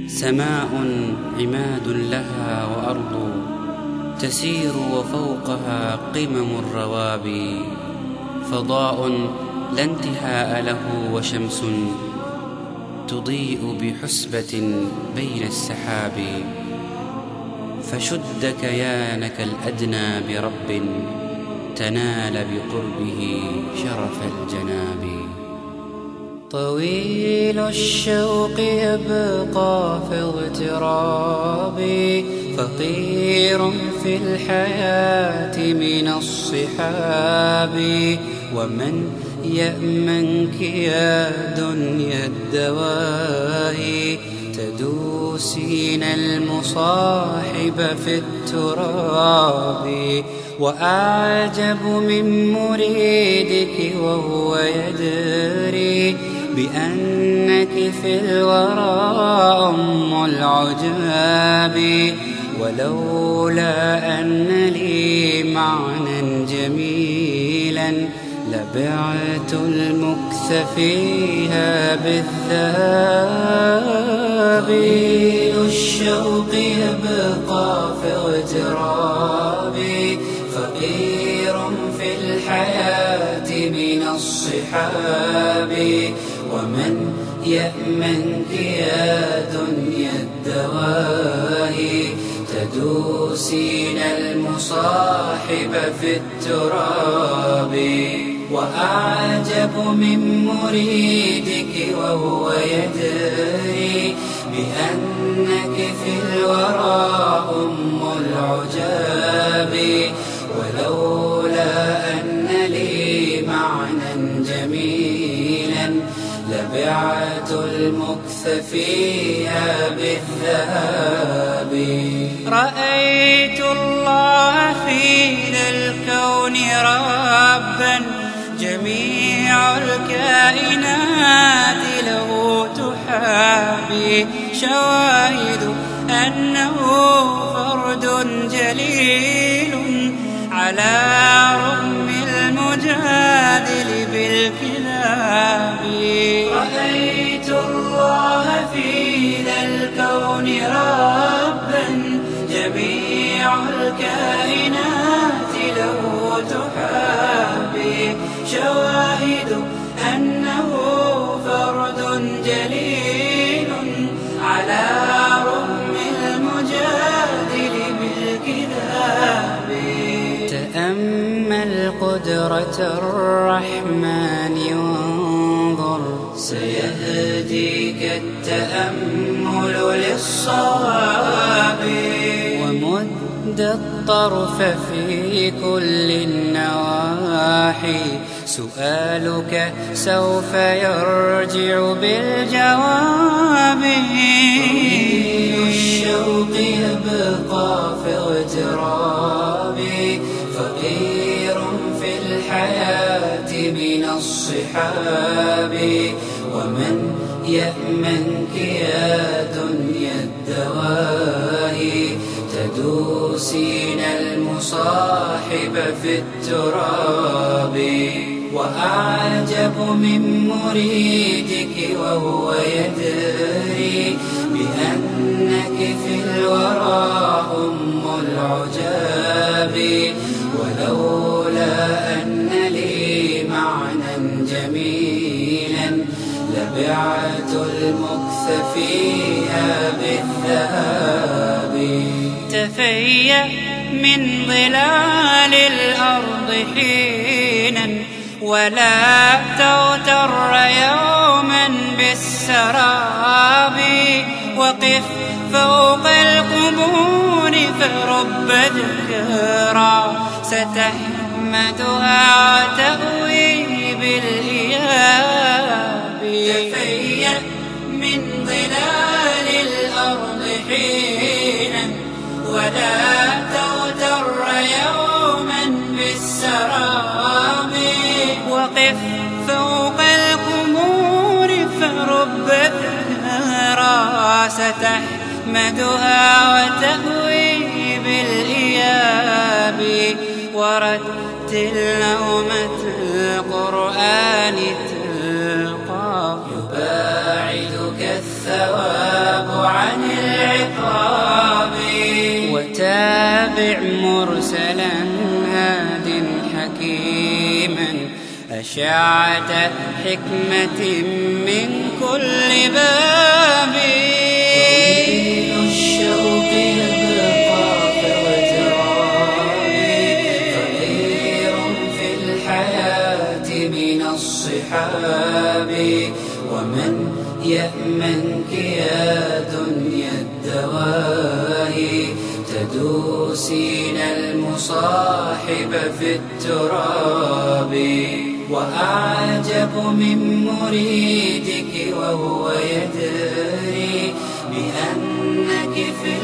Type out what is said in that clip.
سماء عماد لها وأرض تسير وفوقها قمم الروابي، فضاء لا انتهاء له وشمس تضيء بحسبة بين السحاب. فشد كيانك الأدنى برب تنال بقربه شرف الجناب. طويل الشوق يبقى في اغترابي، فقير في الحياة من الصحاب. ومن يأمنك يا دنيا الدواهي، تدوسين المصاحب في التراب. وأعجب من مريدك وهو يدري بأنك في الورى أم العجاب. ولولا أن لي معنى جميلا لبعت المكث فيها بالذهب. طويل الشوق يبقى في اغترابي، فقير في الحياة من الصحاب. ومن يأمنك يا دنيا الدواهي، تدوسين المصاحب في التراب. وأعجب من مريدك وهو يدري بأنك في الورى أم العجاب. ولولا أن لي معنى جميلا لبعت المكث فيها بالذهب. رأيت الله في ذا الكون ربا، جميع الكائنات له تحابي. شواهد أنه فرد جليل على رغم المجادل بالكلاب. رأيت الله في ذا الكون ربا، جميع الكائنات له تحابي. شواهد أنه فرد جليل على رغم المجادل بالكذاب. تأمل قدرة الرحمن وانظر، سيهديك التأمل للصواب. ومد الطرف في كل النواحي، سؤالك سوف يرجع بالجواب. طويل الشوق يبقى في اغترابي، فقير في الحياة من الصحاب. ومن يأمنك يا دنيا الدواهي، تدوسين المصاحب في التراب. وأعجب من مريدك وهو يدري بأنك في الورى أم العجاب. ولولا أن لي معنى جميلا لبعت المكث فيها بالذهب. تفيأ من ظلال الأرض حينا، ولا تغتر يوما بالسراب. وقف فوق القبور فرب ذكرى ستحمدها وتأوي بالإياب. تفيأ من ظلال الأرض حينا، ولا تغتر يوما بالسراب. وقف فوق القبور فرب ذكرى ستحمدها وتأوي بالإياب. ورتل نومة القرآن تلقى يباعدك الثواب عن العقاب. وتابع مرسلا هاد حكيما أشعة حكمة من كل باب. طويل الشوق يبقى فوترابي فقير في الحياة من الصحاب. ومن يأمنك يا دنيا الدواهي تدوسين المصاحب في التراب. وأعجب من مريدك وهو يدري بأنك في